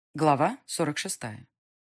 Глава 46.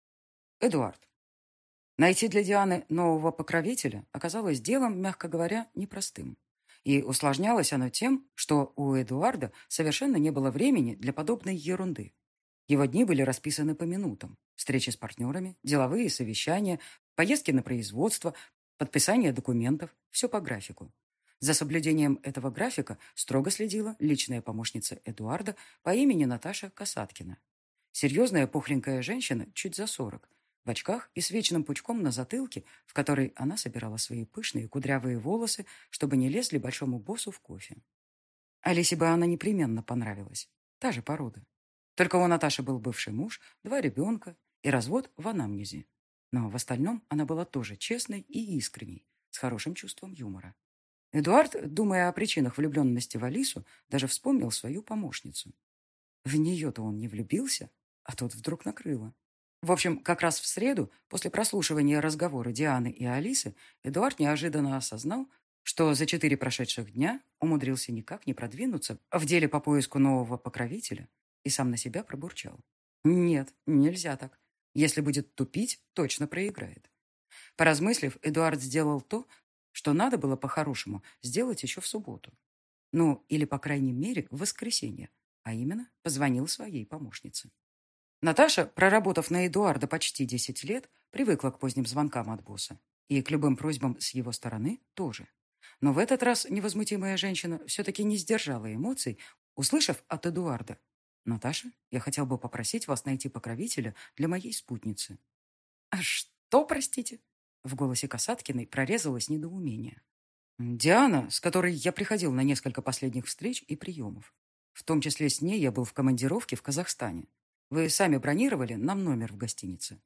Эдуард. Найти для Дианы нового покровителя оказалось делом, мягко говоря, непростым. И усложнялось оно тем, что у Эдуарда совершенно не было времени для подобной ерунды. Его дни были расписаны по минутам. Встречи с партнерами, деловые совещания, поездки на производство, подписание документов. Все по графику. За соблюдением этого графика строго следила личная помощница Эдуарда по имени Наташа Касаткина. Серьезная пухленькая женщина, чуть за 40, в очках и с вечным пучком на затылке, в который она собирала свои пышные кудрявые волосы, чтобы не лезли большому боссу в кофе. Алисе бы она непременно понравилась. Та же порода. Только у Наташи был бывший муж, 2 ребенка и развод в анамнезе. Но в остальном она была тоже честной и искренней, с хорошим чувством юмора. Эдуард, думая о причинах влюбленности в Алису, даже вспомнил свою помощницу. В нее-то он не влюбился, а тут вдруг накрыло. В общем, как раз в среду, после прослушивания разговора Дианы и Алисы, Эдуард неожиданно осознал, что за 4 прошедших дня умудрился никак не продвинуться в деле по поиску нового покровителя и сам на себя пробурчал. Нет, нельзя так. Если будет тупить, точно проиграет. Поразмыслив, Эдуард сделал то, что надо было по-хорошему сделать еще в субботу. Ну, или, по крайней мере, в воскресенье, а именно позвонил своей помощнице. Наташа, проработав на Эдуарда почти 10 лет, привыкла к поздним звонкам от босса. И к любым просьбам с его стороны тоже. Но в этот раз невозмутимая женщина все-таки не сдержала эмоций, услышав от Эдуарда: «Наташа, я хотел бы попросить вас найти покровителя для моей спутницы». «А что, простите?» В голосе Касаткиной прорезалось недоумение. «Диана, с которой я приходил на несколько последних встреч и приемов. В том числе с ней я был в командировке в Казахстане. Вы сами бронировали нам номер в гостинице».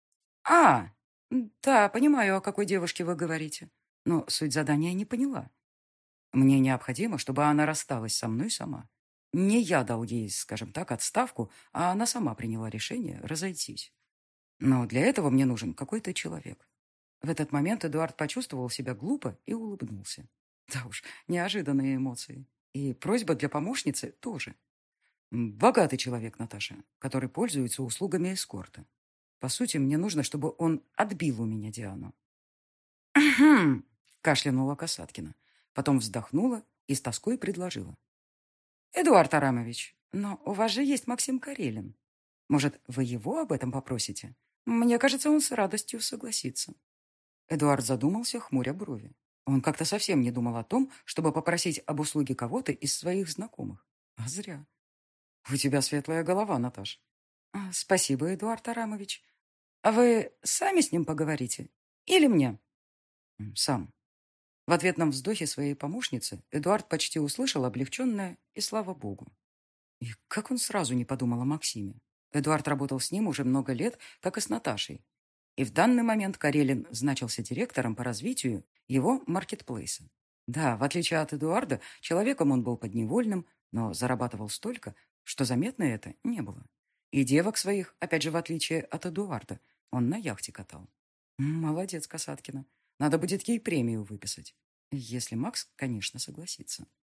«А, да, понимаю, о какой девушке вы говорите. Но суть задания не поняла. Мне необходимо, чтобы она рассталась со мной сама. Не я дал ей, скажем так, отставку, а она сама приняла решение разойтись. Но для этого мне нужен какой-то человек». В этот момент Эдуард почувствовал себя глупо и улыбнулся. Да уж, неожиданные эмоции. И просьба для помощницы тоже. Богатый человек, Наташа, который пользуется услугами эскорта. По сути, мне нужно, чтобы он отбил у меня Диану. «Кхм», — кашлянула Касаткина. Потом вздохнула и с тоской предложила. «Эдуард Арамович, но у вас же есть Максим Карелин. Может, вы его об этом попросите? Мне кажется, он с радостью согласится». Эдуард задумался, хмуря брови. Он как-то совсем не думал о том, чтобы попросить об услуге кого-то из своих знакомых. А зря. «У тебя светлая голова, Наташ». «Спасибо, Эдуард Арамович. А вы сами с ним поговорите? Или мне?» «Сам». В ответном вздохе своей помощницы Эдуард почти услышал облегченное «и слава богу». И как он сразу не подумал о Максиме? Эдуард работал с ним уже много лет, как и с Наташей. И в данный момент Карелин значился директором по развитию его маркетплейса. Да, в отличие от Эдуарда, человеком он был подневольным, но зарабатывал столько, что заметно это не было. И девок своих, опять же, в отличие от Эдуарда, он на яхте катал. Молодец, Касаткина. Надо будет ей премию выписать. Если Макс, конечно, согласится.